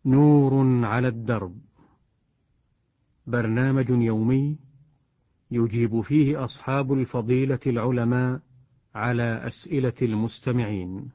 نور على الدرب، برنامج يومي يجيب فيه أصحاب الفضيلة العلماء على أسئلة المستمعين.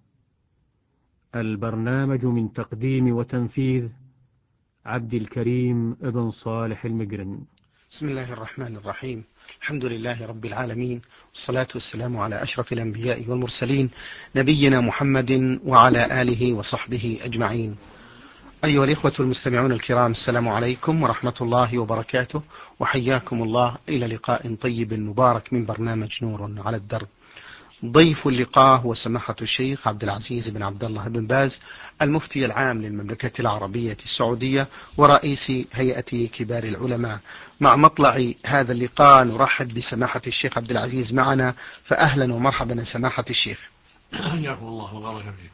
البرنامج من تقديم وتنفيذ عبد الكريم ابن صالح المقرن. بسم الله الرحمن الرحيم. الحمد لله رب العالمين، والصلاة والسلام على أشرف الأنبياء والمرسلين، نبينا محمد وعلى آله وصحبه أجمعين. أيها الإخوة المستمعون الكرام، السلام عليكم ورحمة الله وبركاته، وحياكم الله إلى لقاء طيب مبارك من برنامج نور على الدرب. ضيف اللقاء هو سماحة الشيخ عبد العزيز بن عبد الله بن باز، المفتي العام للمملكة العربية السعودية ورئيس هيئة كبار العلماء. مع مطلع هذا اللقاء نرحب بسماحة الشيخ عبد العزيز معنا، فأهلا ومرحبا سماحة الشيخ. حياكم الله وبارك فيكم.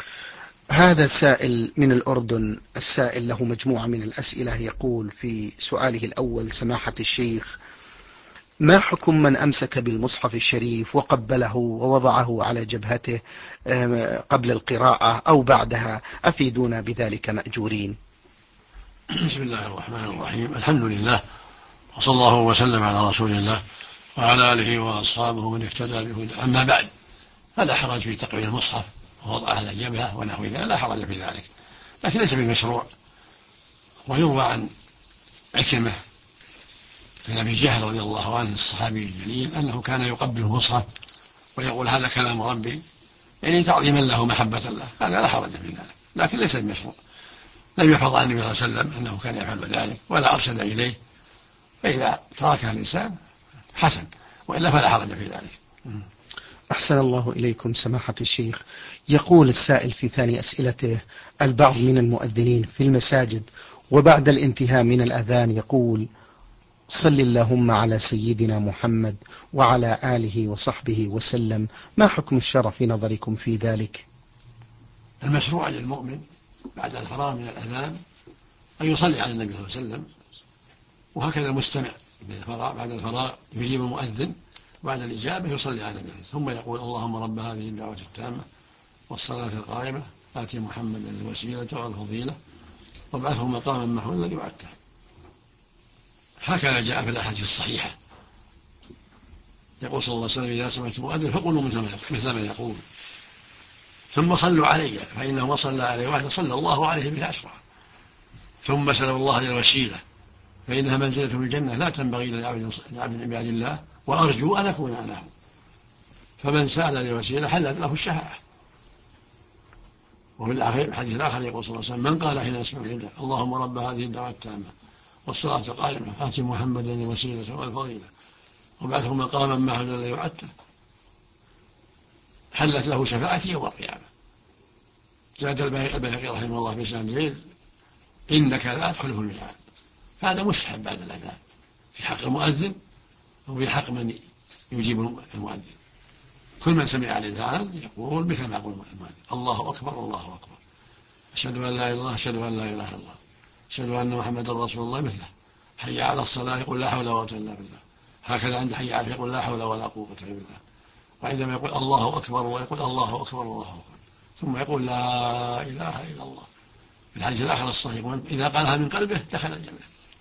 هذا سائل من الأردن، السائل له مجموعة من الأسئلة. يقول في سؤاله الأول: سماحة الشيخ، ما حكم من أمسك بالمصحف الشريف وقبله ووضعه على جبهته قبل القراءة أو بعدها؟ أفيدونا بذلك مأجورين. بسم الله الرحمن الرحيم، الحمد لله، وصلى الله وسلم على رسول الله وعلى آله وأصحابه من اهتدى بهداه. أما بعد، فلا حرج في تقبيل المصحف ووضعه على الجبهة ونحو ذلك، لا حرج في ذلك، لكن ليس بالمشروع. ويروى عن عكرمة بن أبي جهل رضي الله عنه الصحابي الجليل أنه كان يقبل المصحف ويقول: هذا كلام ربي، يعني تعظيما له محبة له. هذا لا حرج في ذلك، لكن ليس بالمشروع. لم يحفظ عن النبي صلى الله عليه وسلم أنه كان يفعل ذلك ولا أرشد إليه، فإذا تركها الإنسان حسن، وإلا فلا حرج في ذلك. أحسن الله إليكم سماحة الشيخ. يقول السائل في ثاني أسئلته: البعض من المؤذنين في المساجد وبعد الانتهاء من الأذان يقول: صل اللهم على سيدنا محمد وعلى آله وصحبه وسلم، ما حكم الشرع في نظركم في ذلك؟ المشروع للمؤمن بعد الفراغ من الأذان أن يصلي على النبي صلى الله عليه وسلم، وهكذا المستمع بعد الفراغ يجيب المؤذن، بعد الإجابة يصلي على النبي ثم يقول: اللهم رب هذه الدعوة التامة والصلاة القائمة آتي محمدا الوسيلة والفضيلة وابعثه مقاما محمودا الذي وعدته. هكذا جاء في الأحاديث الصحيحة. يقول صلى الله عليه وسلم: إذا سمعتم مؤذن فقولوا مثل ما يقول، ثم صلوا علي، فإنه من صلى عليه واحد صلى الله عليه به عشرا، ثم سلوا الله الوسيلة، فإنها منزلة في الجنة لا تنبغي لعبد من عباد الله، وأرجو أن أكون أنا. فمن سأل الوسيلة حلت له الشفاعة. وفي الحديث الآخر يقول صلى الله عليه وسلم: من قال حين يسمع النداء اللهم رب هذه الدعوة التامة والصلاة القائمة آت محمدا الوسيلة والفضيلة وابعثه مقاما محمودا الذي وعدته، حلت له شفاعتي يوم القيامة. زاد البيهقي رحمه الله بإسناد جيد: إنك لا تخلف الميعاد. فهذا مستحب بعد الأذان في حق المؤذن وفي حق من يجيب المؤذن. كل من سمع الأذان يقول مثل ما يقول المؤذن: الله أكبر الله أكبر، أشهد أن لا إله إلا الله، أشهد أن لا إله إلا الله، أشهد أن محمدا رسول الله. مثله حي على الصلاة يقول: لا حول ولا قوة إلا بالله. هكذا عند حي على يقول: لا حول ولا قوة إلا بالله. وعندما يقول الله أكبر ويقول الله أكبر الله أكبر، ثم يقول: لا إله إلا الله. في الحديث الآخر الصحيح: إذا قالها من قلبه دخل الجنة.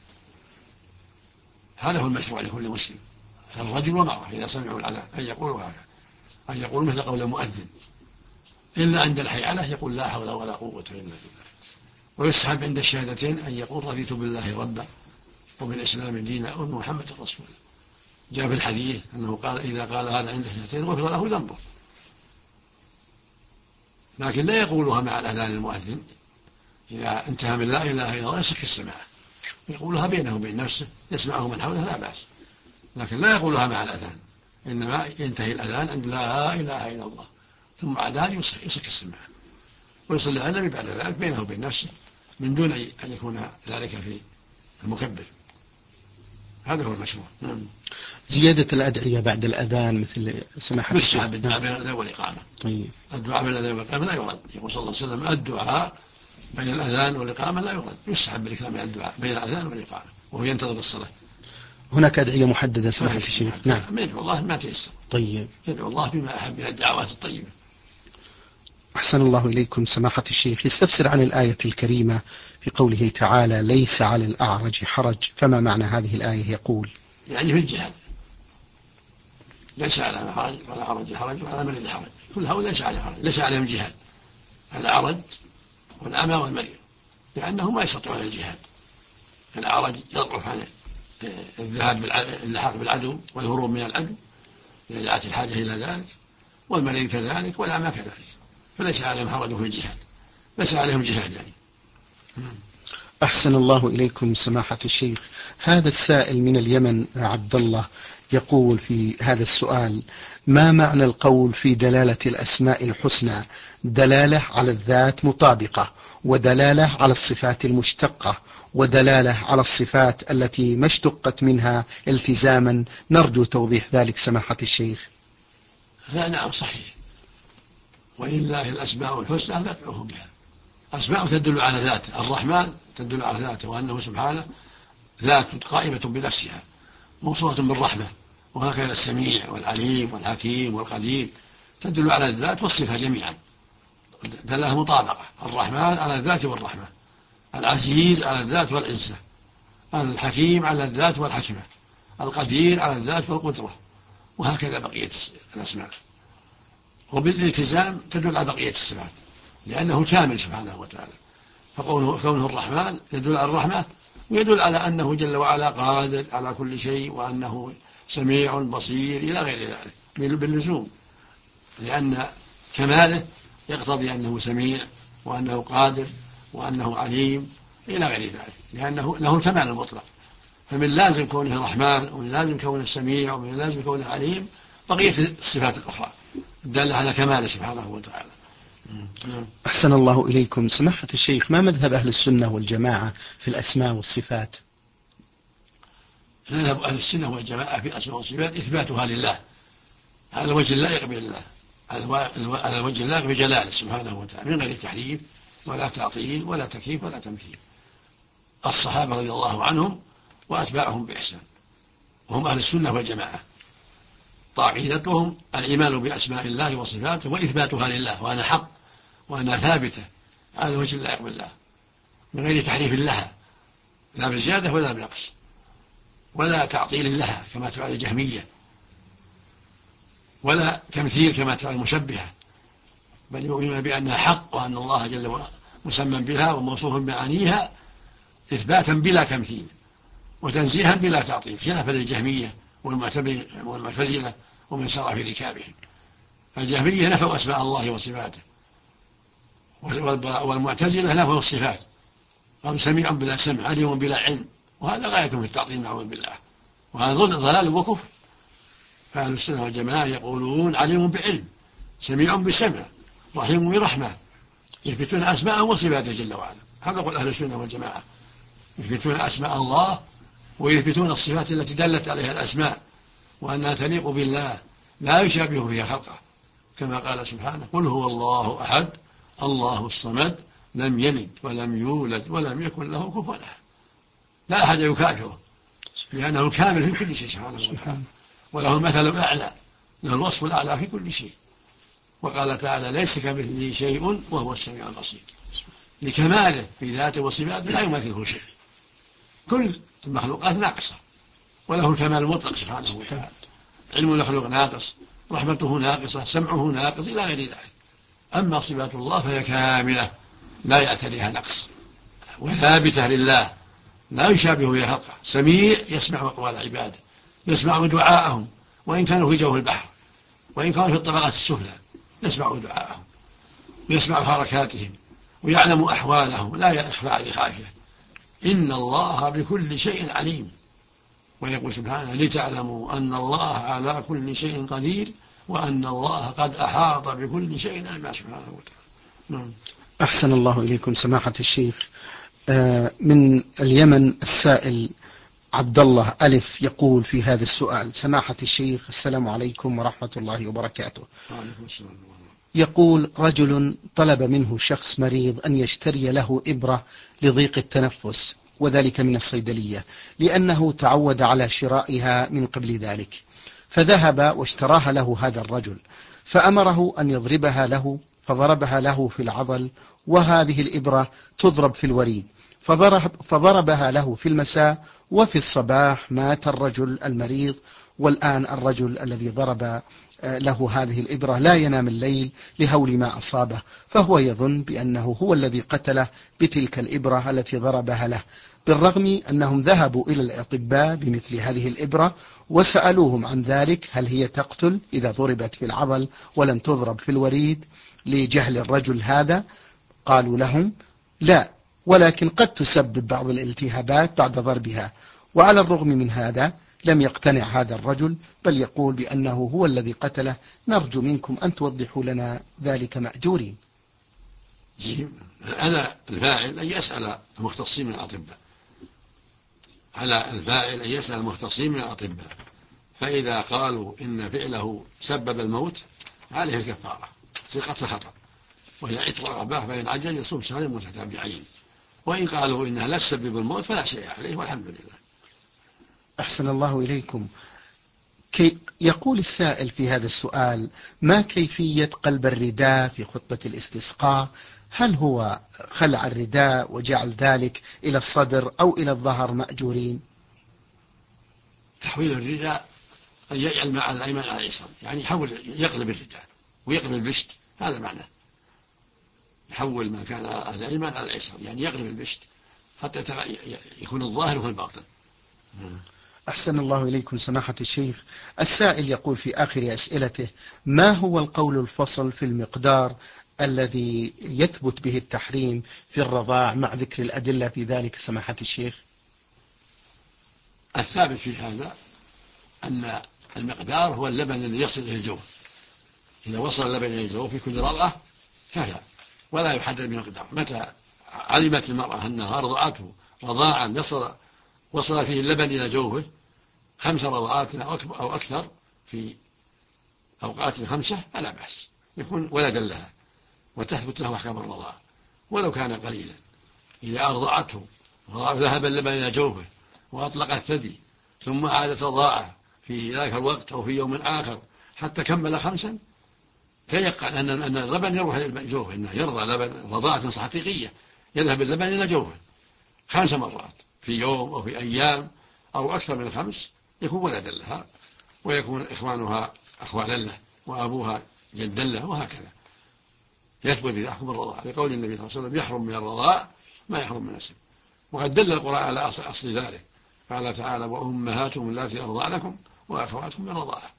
هذا هو المشروع لكل مسلم، الرجل والمرأة، إذا سمعوا الأذان أن يقولوا هذا، أن يقولوا مثل قول المؤذن، إلا عند الحي عليه يقول: لا حول ولا قوة إلا بالله. ويسحب عند الشهادتين أن يقول: رضيت بالله ربا وبالإسلام دينا وبمحمد رسولا. جاء في الحديث أنه قال: إذا قال هذا عند الشهادتين غفر له ذنبه. لكن لا يقولها مع الأذان المؤذن، إذا انتهى من لا إله إلا الله يسك السماع، يقولها بينه وبين نفسه يسمعه من حوله لا بأس، لكن لا يقولها مع الأذان، إنما ينتهي الأذان عند لا إله إلا الله، ثم بعد ذلك يسك السماع ويصلي على النبي بعد ذلك بينه وبين نفسه من دون أن يكون ذلك في المكبر. هذا هو المشروع. نعم. زيادة الأدعية بعد الأذان مثل سماحة الشيخ بالدعاء بين الأذان والإقامة. طيب. الدعاء بين الأذان والإقامة لا يرد. يقول صلى الله عليه وسلم: الدعاء بين الأذان والإقامة لا يرد. يسحب بالإكثار من الدعاء بين الأذان والإقامة وهو ينتظر الصلاة. هناك أدعية محددة سماحة الشيخ؟ نعم. يدعو الله ما تيسر. طيب. يدعو الله بما أحب من الدعوات الطيبة. أحسن الله إليكم سماحة الشيخ. يستفسر عن الآية الكريمة في قوله تعالى ليس على الأعرج حرج، فما معنى هذه الآية؟ يقول يعني في الجهاد ليس على حرج ولا حرج حرج وعلى مريض حرج، كل هؤلاء ليس عليهم حرج، ليس عليهم جهاد، الأعرج والأعمى والمريض، لأنهم ما يستطيعون الجهاد. الأعرج يضعف عن الذهاب اللحاق بالعدو والهروب من العدو إذا دعت الحاجة إلى ذلك، والمريض كذلك والأعمى كذلك، فليس عليهم حرج في الجهاد، ليس عليهم جهاد يعني. أحسن الله إليكم سماحة الشيخ. هذا السائل من اليمن عبد الله يقول في هذا السؤال: ما معنى القول في دلالة الأسماء الحسنى دلالة على الذات مطابقة، ودلالة على الصفات المشتقة، ودلالة على الصفات التي ما اشتقت منها التزاما؟ نرجو توضيح ذلك سماحة الشيخ. نعم صحيح، ولله الأسماء الحسنى فادعوه بها. أسماء تدل على ذاته، الرحمن تدل على ذاته وأنه سبحانه ذات قائمة بنفسها موصوفة بالرحمة، وهكذا السميع والعليم والحكيم والقدير تدل على الذات والصفة جميعا، دلها مطابقة. الرحمن على الذات والرحمة، العزيز على الذات والعزة، الحكيم على الذات والحكمة، القدير على الذات والقدرة، وهكذا بقية الأسماء. وبالالتزام تدل على بقية الصفات لأنه كامل سبحانه وتعالى، فكونه الرحمن يدل على الرحمة، ويدل على أنه جل وعلا قادر على كل شيء، وأنه سميع بصير إلى غير ذلك باللزوم، لأن كماله يقتضي أنه سميع وأنه قادر وأنه عليم إلى غير ذلك، لأنه له الكمال المطلق. فمن لازم كونه رحمن، ومن لازم كونه سميع، ومن لازم كونه عليم بقية الصفات الأخرى دل على كماله سبحانه وتعالى. أحسن الله إليكم سماحة الشيخ. ما مذهب أهل السنة والجماعة في الأسماء والصفات؟ مذهب أهل السنة والجماعة في الأسماء والصفات إثباتها لله على وجه اللائق بالله، على وجه اللائق بجلاله سبحانه وتعالى، من غير تحريف ولا تعطيل ولا تكييف ولا تمثيل. الصحابة رضي الله عنهم وأتباعهم بإحسان، وهم أهل السنة والجماعة، عقيدتهم الإيمان بأسماء الله وصفاته وإثباتها لله، وأنا حق وأنا ثابتة على وجه اللائق بالله، من غير تحريف لها، لا بزيادة ولا بنقص ولا تعطيل لها كما تفعل الجهمية، ولا تمثيل كما تفعل المشبهة، بل يؤمن بأنها حق، وأن الله جل وعلا مسمى بها وموصوف بمعانيها إثباتا بلا تمثيل وتنزيها بلا تعطيل، خلافا للجهمية والمعتزلة ومن سار في ركابهم. الجهمية نفوا أسماء الله وصفاته، والمعتزلة نفوا الصفات، قالوا سميع بلا سمع، عليم بلا علم، وهذا غاية في التعطيل نعوذ بالله، وهذا ضلال وكفر. فأهل السنة والجماعة يقولون عليم بعلم، سميع بسمع، رحيم برحمة، يثبتون أسماءه وصفاته جل وعلا. هذا قول أهل السنة والجماعة، يثبتون أسماء الله ويثبتون الصفات التي دلت عليها الأسماء، وأنها تليق بالله لا يشابه فيها خلقه، كما قال سبحانه: قل هو الله أحد الله الصمد لم يلد ولم يولد ولم يكن له كفوا أحد. لا أحد يكافره لأنه كامل في كل شيء سبحانه وتعالى، وله المثل الأعلى، له الوصف الأعلى في كل شيء. وقال تعالى: ليس كمثله شيء وهو السميع البصير، لكماله في ذاته وصفاته لا يماثله شيء، كل المخلوقات ناقصة وله الكمال المطلق سبحانه وتعالى، علم المخلوق ناقص، رحمته ناقصة، سمعه ناقص إلى غير ذلك. أما صفات الله فهي كاملة لا يعتريها نقص، وثابتة لله لا يشابه بها خلقه، سميع يسمع أقوال عباده، يسمع دعاءهم وإن كانوا في جوف البحر، وإن كانوا في الطبقات السفلى يسمع دعاءهم ويسمع حركاتهم ويعلم أحوالهم لا يخفى عليه خافية. إن الله بكل شيء عليم. ويقول سبحانه: لتعلموا أن الله على كل شيء قدير وأن الله قد أحاط بكل شيء علما سبحانه وتعالى. أحسن الله إليكم سماحة الشيخ. من اليمن السائل عبد الله ألف يقول في هذا السؤال: سماحة الشيخ السلام عليكم ورحمة الله وبركاته. يقول: رجل طلب منه شخص مريض أن يشتري له إبرة لضيق التنفس، وذلك من الصيدلية، لأنه تعود على شرائها من قبل ذلك، فذهب واشتراها له هذا الرجل، فأمره أن يضربها له، فضربها له في العضل، وهذه الإبرة تضرب في الوريد، فضربها له في المساء، وفي الصباح مات الرجل المريض. والآن الرجل الذي ضرب له هذه الإبرة لا ينام الليل لهول ما أصابه، فهو يظن بأنه هو الذي قتله بتلك الإبرة التي ضربها له، بالرغم أنهم ذهبوا إلى الأطباء بمثل هذه الإبرة وسألوهم عن ذلك، هل هي تقتل إذا ضربت في العضل ولم تضرب في الوريد، لجهل الرجل هذا. قالوا لهم لا، ولكن قد تسبب بعض الالتهابات بعد ضربها. وعلى الرغم من هذا لم يقتنع هذا الرجل، بل يقول بأنه هو الذي قتله. نرجو منكم أن توضحوا لنا ذلك مأجورين. على الفاعل أن يسأل المختصين من الأطباء، على الفاعل أن يسأل المختصين من الأطباء، فإذا قالوا إن فعله سبب الموت عليه الكفارة قتل خطأ، وهي عتق رقبة، فإن عجل يصوم شهرين متتابعين، وإن قالوا إنها لا تسبب الموت فلا شيء عليه، والحمد لله. أحسن الله إليكم. يقول السائل في هذا السؤال: ما كيفية قلب الرداء في خطبة الاستسقاء؟ هل هو خلع الرداء وجعل ذلك إلى الصدر أو إلى الظهر مأجورين؟ تحويل الرداء أن يجعل مع الأيمن على اليسار، يعني يحول، يقلب الرداء ويقلب البشت، هذا معناه، يحول ما كان الأيمن على اليسار، يعني يقلب البشت حتى يكون الظاهر وهو الباطن. أحسن الله إليكم سماحة الشيخ. السائل يقول في آخر أسئلته: ما هو القول الفصل في المقدار الذي يثبت به التحريم في الرضاع، مع ذكر الأدلة في ذلك سماحة الشيخ؟ الثابت في هذا أن المقدار هو اللبن الذي يصل إلى الجوف، إذا وصل اللبن إلى الجوف في كل رضعة كفى، ولا يحدد بمقدار. متى علمت المرأة أنها رضعته رضاعا وصل فيه اللبن إلى جوفه 5 رضعات أو أكثر في أوقات 5 فلا بأس، يكون ولدا لها وتثبت له أحكام الرضاعة ولو كان قليلا. إذا أرضعته وذهب اللبن إلى جوفه وأطلق الثدي ثم عادت رضاعة في ذلك الوقت أو في يوم آخر حتى كمل 5، تيقن أن اللبن يروح إلى جوفه، إنه يرضى لبن رضاعة حقيقية، يذهب اللبن إلى جوفه 5 مرات في يوم أو في أيام أو أكثر من 5، يكون ولدا لها، ويكون إخوانها أخوانا له، وأبوها جدا له، وهكذا يثبت بحكم الرضاعة، لقول النبي صلى الله عليه وسلم: يحرم من الرضاع ما يحرم من النسب. وقد دل القرآن على أصل ذلك، قال تعالى: وأمهاتهم اللاتي أرضعنكم وأخواتكم من الرضاعة.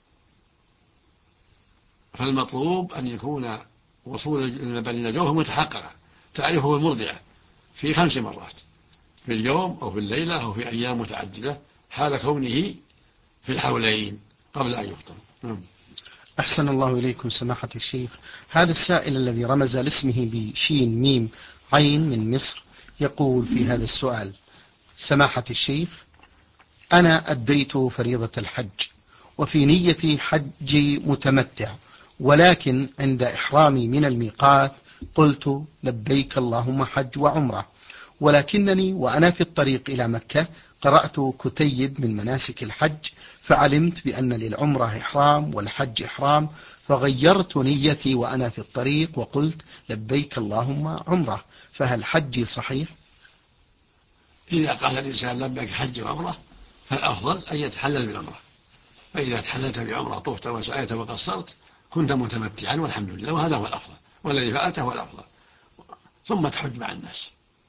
فالمطلوب أن يكون وصول اللبن إلى جوفه متحققا، تعرفه المرضعة في 5 مرات في اليوم أو في الليلة أو في أيام متعددة، حال كونه في الحولين قبل أن يفطر. أحسن الله إليكم سماحة الشيخ. هذا السائل الذي رمز لاسمه بشين ميم عين من مصر يقول في هذا السؤال: سماحة الشيخ، أنا أديت فريضة الحج وفي نيتي حجي متمتع، ولكن عند إحرامي من الميقات قلت لبيك اللهم حج وعمرة، ولكنني وأنا في الطريق إلى مكة قرأت كتيب من مناسك الحج، فعلمت بأن للعمرة إحرام والحج إحرام، فغيرت نيتي وأنا في الطريق وقلت لبيك اللهم عمرة، فهل حجي صحيح؟ إذا قال الإنسان لبيك حج وعمرة فالأفضل أن يتحلل بالعمرة، فإذا تحللت بعمرة طفت وسعيت وقصرت كنت متمتعا والحمد لله، وهذا هو الأفضل، والذي فعلته هو الأفضل، ثم تحج مع الناس.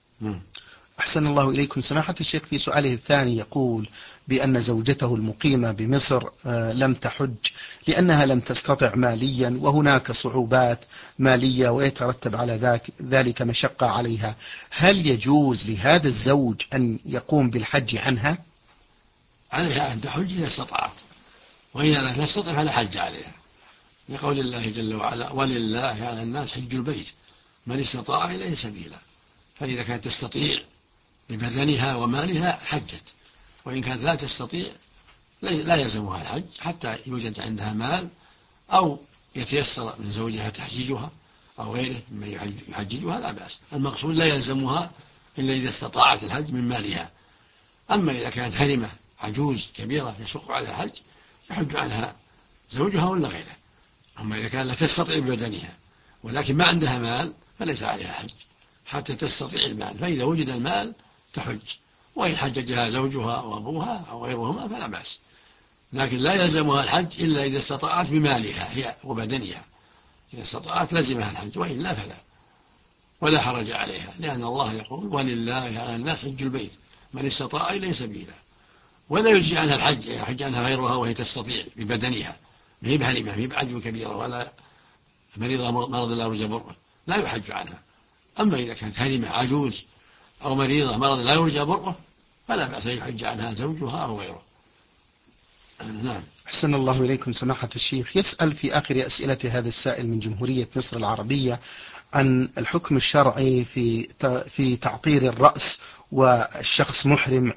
أحسن الله إليكم سماحة الشيخ. في سؤاله الثاني يقول بأن زوجته المقيمة بمصر لم تحج لأنها لم تستطع ماليا، وهناك صعوبات مالية ويترتب على ذلك مشقة عليها، هل يجوز لهذا الزوج أن يقوم بالحج عنها؟ عليها أن تحج إذا استطاعت، وإذا لم تستطع فلا حج عليها، لقول الله جل وعلا: ولله على الناس حج البيت من استطاع إليه سبيلا. فإذا كانت تستطيع ببدنها ومالها حجت، وإن كانت لا تستطيع لا يلزمها الحج حتى يوجد عندها مال أو يتيسر من زوجها تحجيجها أو غيره ممن يحججها، لا بأس. المقصود لا يلزمها إلا إذا استطاعت الحج من مالها. أما إذا كانت هرمة عجوز كبيرة يشق على الحج يحج عنها زوجها ولا غيره. أما إذا كانت لا تستطيع ببدنها ولكن ما عندها مال فليس عليها حج حتى تستطيع المال، فإذا وجد المال تحج، وإن حججها زوجها وأبوها أو غيرهما فلا بأس، لكن لا يلزمها الحج إلا إذا استطاعت بمالها هي وبدنها، إذا استطاعت لزمها الحج، وإلا فلا، ولا حرج عليها، لأن الله يقول ولله على الناس حج البيت من استطاع إليه سبيلا. ولا يجزي عنها الحج، يحج عنها غيرها وهي تستطيع ببدنها، ما هي بهرمة، ما هي بعجم كبيرة ولا مريضة مرض لا يرجى برؤه، لا يحج عنها. أما إذا كانت هرمة عجوز أو مريضة مرض لا يرجى برؤه فلا بأس أن يحج عنها زوجها أو غيره. نعم. أحسن الله إليكم سماحة الشيخ. يسأل في آخر أسئلة هذا السائل من جمهورية مصر العربية عن الحكم الشرعي في تعطير الرأس والشخص محرم.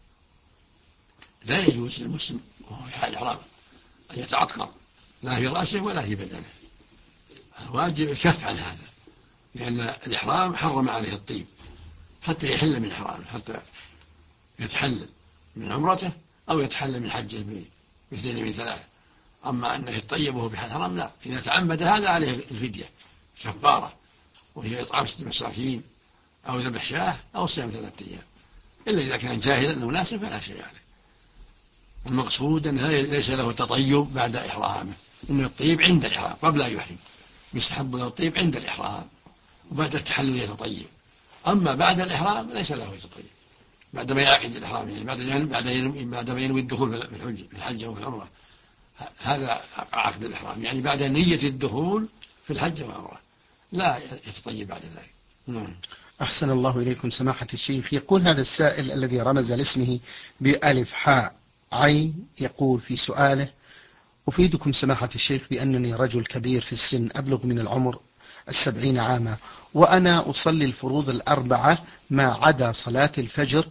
لا يجوز للمسلم وهو في حال حرام أن يتعطر لا في رأسه ولا في بدنه، الواجب الكف عن هذا، لأن الإحرام حرم عليه الطيب حتى يحل من الإحرام، حتى يتحلل من عمرته أو يتحلل من حجه باثنين من ثلاثة. أما أنه يطيب وهو في حال حرام لا، إذا تعمد هذا عليه الفدية كفارة، وهي إطعام 6 مساكين أو ذبح شاة أو صيام 3 أيام، إلا إذا كان جاهلا أنه ناسب فلا شيء عليه. المقصود أن هذا ليس له تطيب بعد إحرامه، إنه الطيب عند الإحرام قبل أن يحرم، يستحب له الطيب عند الإحرام وبعد التحلل يتطيب. أما بعد الإحرام ليس له يتطيب، بعدما يعقد الإحرام، يعني بعدما ينوي الدخول في الحج أو في العمرة، هذا عقد الإحرام، يعني بعد نية الدخول في الحج والعمرة، لا يتطيب بعد ذلك. نعم. أحسن الله إليكم سماحة الشيخ. يقول هذا السائل الذي رمز لاسمه بألف حاء عين، يقول في سؤاله: أفيدكم سماحة الشيخ بأنني رجل كبير في السن أبلغ من العمر 70 عاما، وأنا أصلي الفروض 4 ما عدا صلاة الفجر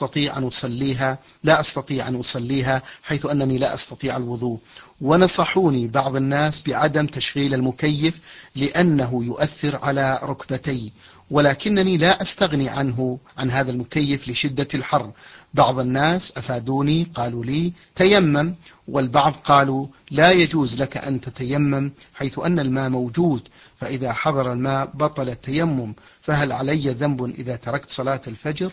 لا أستطيع أن أصليها حيث أنني لا أستطيع الوضوء، ونصحوني بعض الناس بعدم تشغيل المكيف لأنه يؤثر على ركبتي، ولكنني لا أستغني عن هذا المكيف لشدة الحر. بعض الناس أفادوني قالوا لي تيمم، والبعض قالوا لا يجوز لك أن تتيمم حيث أن الماء موجود، فإذا حضر الماء بطل التيمم، فهل علي ذنب إذا تركت صلاة الفجر؟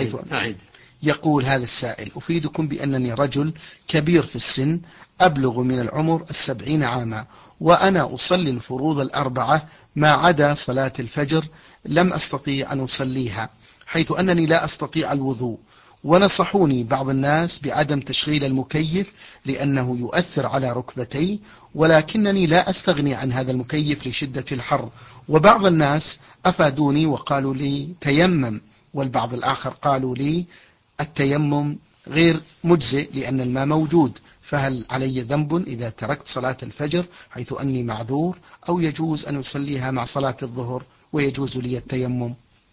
يقول هذا السائل: أفيدكم بأنني رجل كبير في السن أبلغ من العمر 70 عاما، وأنا أصلي الفروض 4 ما عدا صلاة الفجر لم أستطيع أن أصليها حيث أنني لا أستطيع الوضوء، ونصحوني بعض الناس بعدم تشغيل المكيف لأنه يؤثر على ركبتي، ولكنني لا أستغني عن هذا المكيف لشدة الحر. وبعض الناس أفادوني وقالوا لي تيمم، والبعض الآخر قالوا لي التيمم غير مجزئ لأن الماء موجود، فهل علي ذنب إذا تركت صلاة الفجر حيث أني معذور، أو يجوز أن أصليها مع صلاة الظهر ويجوز لي التيمم؟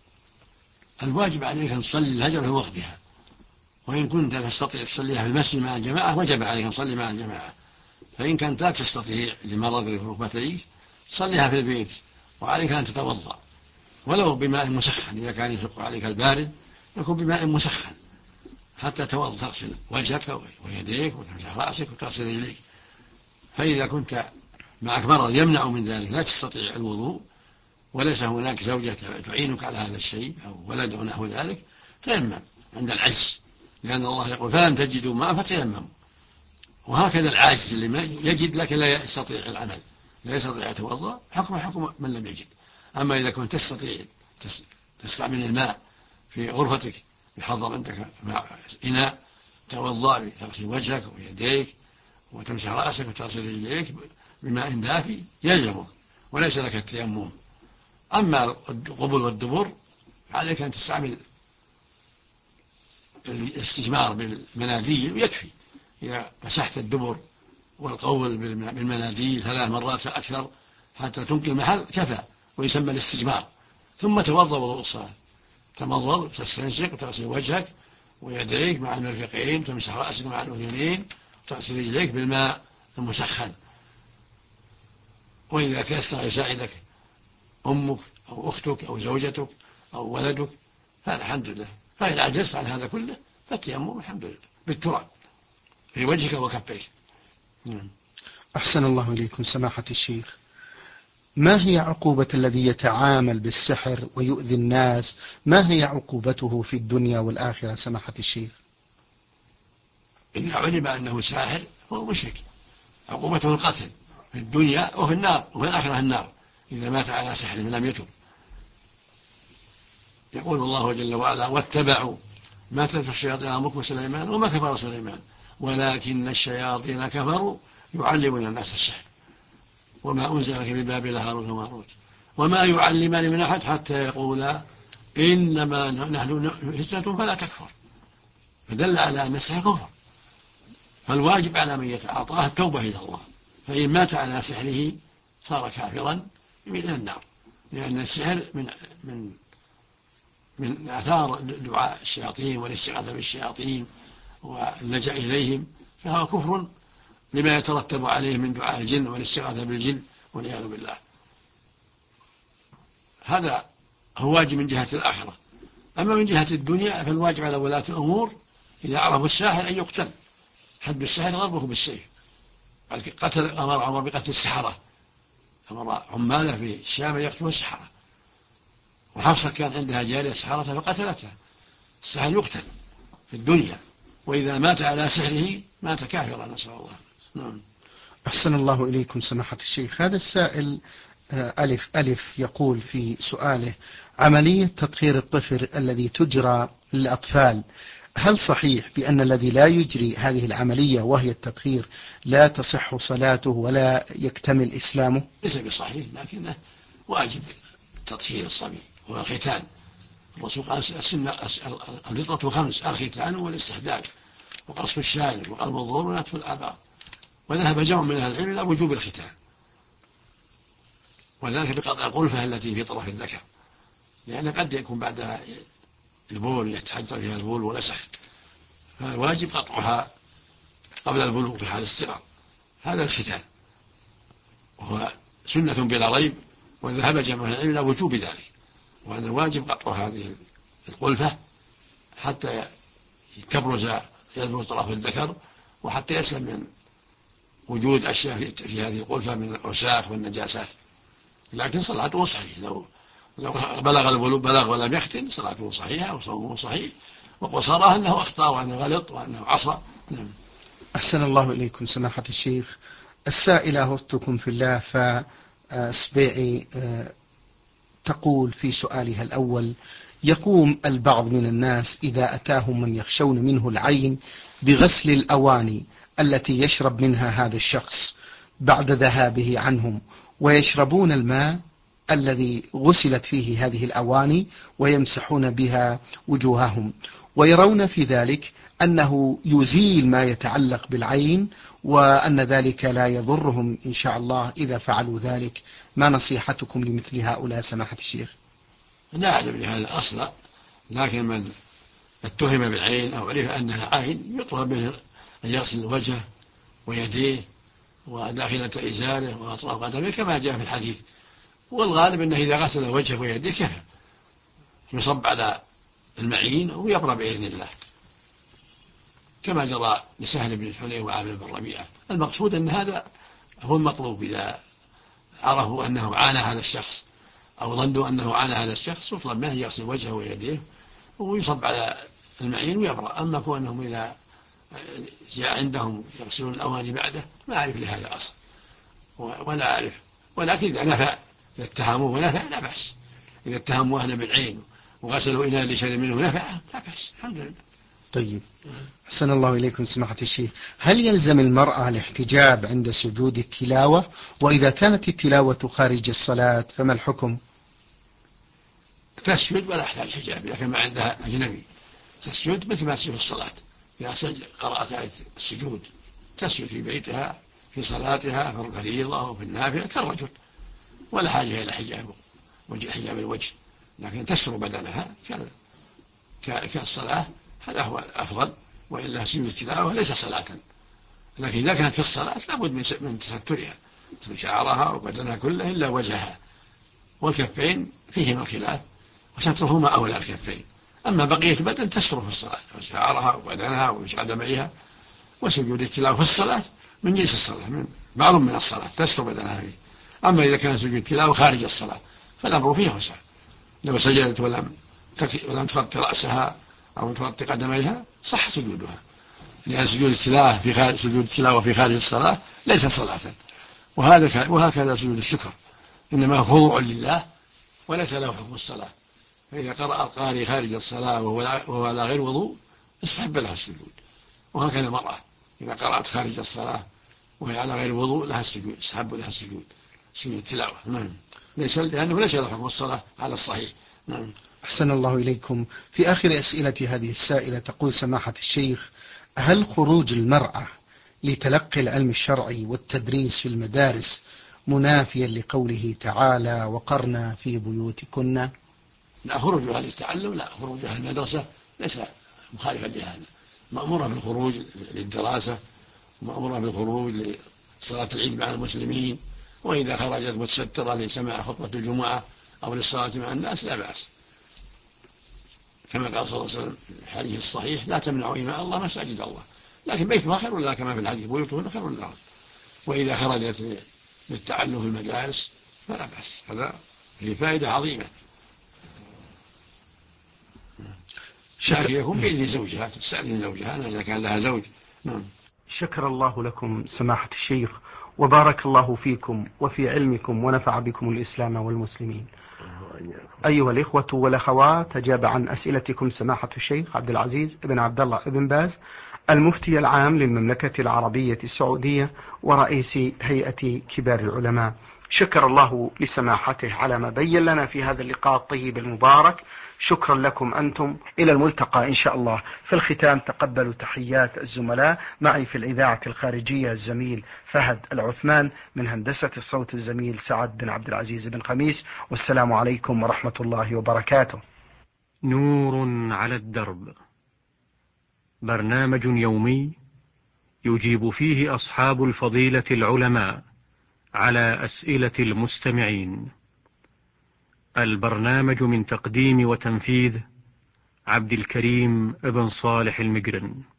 الواجب عليك أن تصلي الفجر في وقتها، وإن كنت تستطيع تصليها في المسجد مع الجماعة وجب عليك أن تصلي مع الجماعة، فإن كنت لا تستطيع لمرض في ركبتيك تصليها في البيت، وعليك أن تتوضأ ولو بماء مسخن، إذا كان يشق عليك البارد يكون بماء مسخن حتى تغسل وجهك ويديك وتمسح رأسك وتغسل رجليك. فإذا كنت معك مرض يمنع من ذلك لا تستطيع الوضوء وليس هناك زوجة تعينك على هذا الشيء أو ولد أو نحو ذلك، تيمم عند العجز، لأن الله يقول فلم تجدوا ماء فتيمموا. وهكذا العاجز اللي ما يجد لكن لا يستطيع العمل، لا يستطيع يتوضأ، حكم من لم يجد. أما إذا كنت تستطيع تستعمل الماء في غرفتك، يحضر عندك إناء توضأ تغسل وجهك ويديك وتمسح رأسك وتغسل رجليك بماء دافي يلزمك وليس لك التيمم. أما القبل والدبر عليك أن تستعمل الاستجمار بالمناديل ويكفي، إذا مسحت الدبر والقول بالمناديل 3 مرات فأكثر حتى تنقي المحل كفى، ويسمى الاستجمار. ثم توضأ وضوء الصلاة، تمضض تستنشق وتغسل وجهك ويديك مع المرفقين، تمسح رأسك مع الأذنين وتغسل رجليك بالماء المسخن. وإذا تيسر يساعدك أمك أو أختك أو زوجتك أو ولدك فالحمد لله، فإن عجزت عن هذا كله فالتيمم الحمد لله بالتراب في وجهك وكفيك. أحسن الله إليكم سماحة الشيخ. ما هي عقوبة الذي يتعامل بالسحر ويؤذي الناس؟ ما هي عقوبته في الدنيا والآخرة سماحة الشيخ؟ إذا علم أنه ساحر فهو مشرك، عقوبته القتل في الدنيا وفي النار، وفي الآخرة النار إذا مات على سحر لم يتب. يقول الله جل وعلا: واتبعوا ما تتلو الشياطين على ملك سليمان وما كفر سليمان ولكن الشياطين كفروا يعلمون الناس السحر وما أنزل في بابل هاروت وماروت وما يعلمان من أحد حتى يقولا إنما نحن فتنة فلا تكفر، فدل على أن السحر كفر. فالواجب على من يتعاطاه التوبة إلى الله، فإن مات على سحره صار كافرا من النار، لأن السحر من آثار دعاء الشياطين والاستغاثة بالشياطين واللجأ إليهم، فهو كفر لما يترتب عليه من دعاء الجن والاستغاثة بالجن والعياذ بالله. هذا هو واجب من جهة الآخرة. أما من جهة الدنيا فالواجب على ولاة الأمور إذا عرفوا الساحر أن يقتل، حد الساحر ضربه بالسيف. أمر عمر بقتل السحرة، أمر عماله في الشام يقتلوا السحرة، وحفصة كان عندها جارية سحرة فقتلتها. الساحر يقتل في الدنيا، وإذا مات على سحره مات كافرا، نسأل الله. نعم. أحسن الله إليكم سماحة الشيخ. هذا السائل ألف يقول في سؤاله: عملية تطهير الطفل الذي تجرى للأطفال، هل صحيح بأن الذي لا يجري هذه العملية وهي التطهير لا تصح صلاته ولا يكتمل إسلامه؟ ليس بصحيح، لكنه واجب تطهير الصبي والختان. الرسول قال الفطرة 5: الختان والاستحداد وقصف الشارب وقلب الظهور ونتف الآبار. وذهب جمع من أهل العلم إلى وجوب الختان، وذلك بقطع القلفة التي في طرف الذكر، لأن قد يكون بعدها البول يتحجر فيها البول ولسخ، فالواجب قطعها قبل البلوغ في حال الصغر. هذا الختان وهو سنة بلا ريب، وذهب جمع العلم إلى وجوب ذلك، وأن الواجب قطع هذه القلفة حتى يبرز طرف الذكر، وحتى يسلم من وجود أشياء في هذه القلفة من الأوساخ والنجاسات. لكن صلاته صحيح، لو بلغ البلوغ بلغ ولم يختن صلاته صحيحة وصومه صحيح، وقصرها أنه أخطأ وأنه غلط وأنه عصى. نعم. أحسن الله إليكم سماحة الشيخ. السائلة أختكم في الله فاسبيعي تقول في سؤالها الأول: يقوم البعض من الناس إذا أتاهم من يخشون منه العين بغسل الأواني التي يشرب منها هذا الشخص بعد ذهابه عنهم، ويشربون الماء الذي غسلت فيه هذه الأواني ويمسحون بها وجوههم، ويرون في ذلك أنه يزيل ما يتعلق بالعين، وأن ذلك لا يضرهم إن شاء الله إذا فعلوا ذلك. ما نصيحتكم لمثل هؤلاء سماحة الشيخ؟ لا أعلم لهذا الأصل، لكن من اتهم بالعين أو عرف أنها عين يطلب منه أن يغسل وجهه ويديه وداخلة إزاره وأطراف قدمه كما جاء في الحديث. والغالب أنه إذا غسل وجهه ويديه كفى، يصب على المعين ويبرأ بإذن الله، كما جرى لسهل بن حنين وعامر بن ربيعة. المقصود أن هذا هو المطلوب. إذا عرفوا أنه عانى هذا الشخص أو ظنوا أنه عانى هذا الشخص يطلب منه يغسل وجهه ويديه ويصب على المعين ويبرأ. أما كونهم إذا جاء عندهم يغسلون الأواني بعده ما أعرف لهذا أصل ولا أعرف، ولكن إذا نفع اتهموه ونفع لا بأس. إذا اتهموا أهل بالعين وغسلوا إلى اللي شرب منه نفع لا بأس، الحمد لله. طيب، أحسن الله إليكم سماحة الشيخ. هل يلزم المرأة الاحتجاب عند سجود التلاوة؟ وإذا كانت التلاوة خارج الصلاة فما الحكم؟ تسجد ولا يحتاج حجاب إذا كان ما عندها أجنبي، تسجد مثل ما تسجد في الصلاة. إذا قرأت آية السجود تسجد في بيتها في صلاتها في الفريضة وفي النافلة كالرجل، ولا حاجة إلى حجاب الوجه، لكن تستر بدنها كالصلاة، هذا هو الأفضل. وإلا سجود التلاوة ليس صلاة، لكن إذا كانت في الصلاة لابد من تسترها شعرها وبدنها كله إلا وجهها، والكفين فيهما الخلاف وسترهما أولى الكفين. أما بقية البدن تستر في الصلاة شعرها وبدنها وقدميها. وسجود التلاوة في الصلاة من جنس الصلاة، من بعض من الصلاة تستر بدنها فيه. أما إذا كان سجود التلاوة خارج الصلاة فالأمر فيه وسع، لو سجدت ولم تغطي رأسها أو تغطي قدميها صح سجودها، لأن سجود التلاوة في خارج الصلاة ليس صلاة، وهكذا سجود الشكر إنما خضوع لله وليس له حكم الصلاة. فإذا قرأ القارئ خارج الصلاة وهو على غير وضوء استحب لها السجود، وهكذا المرأة إذا قرأت خارج الصلاة وهي على غير وضوء لها السجود، استحب لها السجود، سجود التلاوة. نعم، لأنه ليس له حكم الصلاة على الصحيح. نعم. أحسن الله إليكم. في آخر أسئلة هذه السائلة تقول سماحة الشيخ: هل خروج المرأة لتلقي العلم الشرعي والتدريس في المدارس منافيا لقوله تعالى وقرنا في بيوتكن؟ لا، خروجها للتعلم لا، خروجها للمدرسة ليس مخالفا لهذا، مأمورة بالخروج للدراسة، مأمورة بالخروج لصلاة العيد مع المسلمين، وإذا خرجت متسترة لسماع خطبة الجمعة أو للصلاة مع الناس لا بأس، كما قال صلى الله عليه وسلم في الحديث الصحيح: لا تمنعوا إماء الله مساجد الله، لكن بيتها خير لها كما في الحديث: بيوتهن خير لها. وإذا خرجت للتعلم في المدارس فلا بأس، هذا له فائدة عظيمة، لكن يكون بإذن زوجها، تستأذن زوجها إذا كان لها زوج. نعم. شكر الله لكم سماحة الشيخ، وبارك الله فيكم وفي علمكم ونفع بكم الإسلام والمسلمين. أيها الإخوة والأخوات، أجاب عن أسئلتكم سماحة الشيخ عبد العزيز بن عبد الله بن باز، المفتي العام للمملكة العربية السعودية ورئيس هيئة كبار العلماء. شكر الله لسماحته على ما بين لنا في هذا اللقاء الطيب المبارك. شكرا لكم أنتم، إلى الملتقى إن شاء الله. في الختام تقبلوا تحيات الزملاء، معي في الإذاعة الخارجية الزميل فهد العثمان، من هندسة الصوت الزميل سعد بن عبد العزيز بن خميس، والسلام عليكم ورحمة الله وبركاته. نور على الدرب، برنامج يومي يجيب فيه أصحاب الفضيلة العلماء على أسئلة المستمعين. البرنامج من تقديم وتنفيذ عبد الكريم ابن صالح المقرن.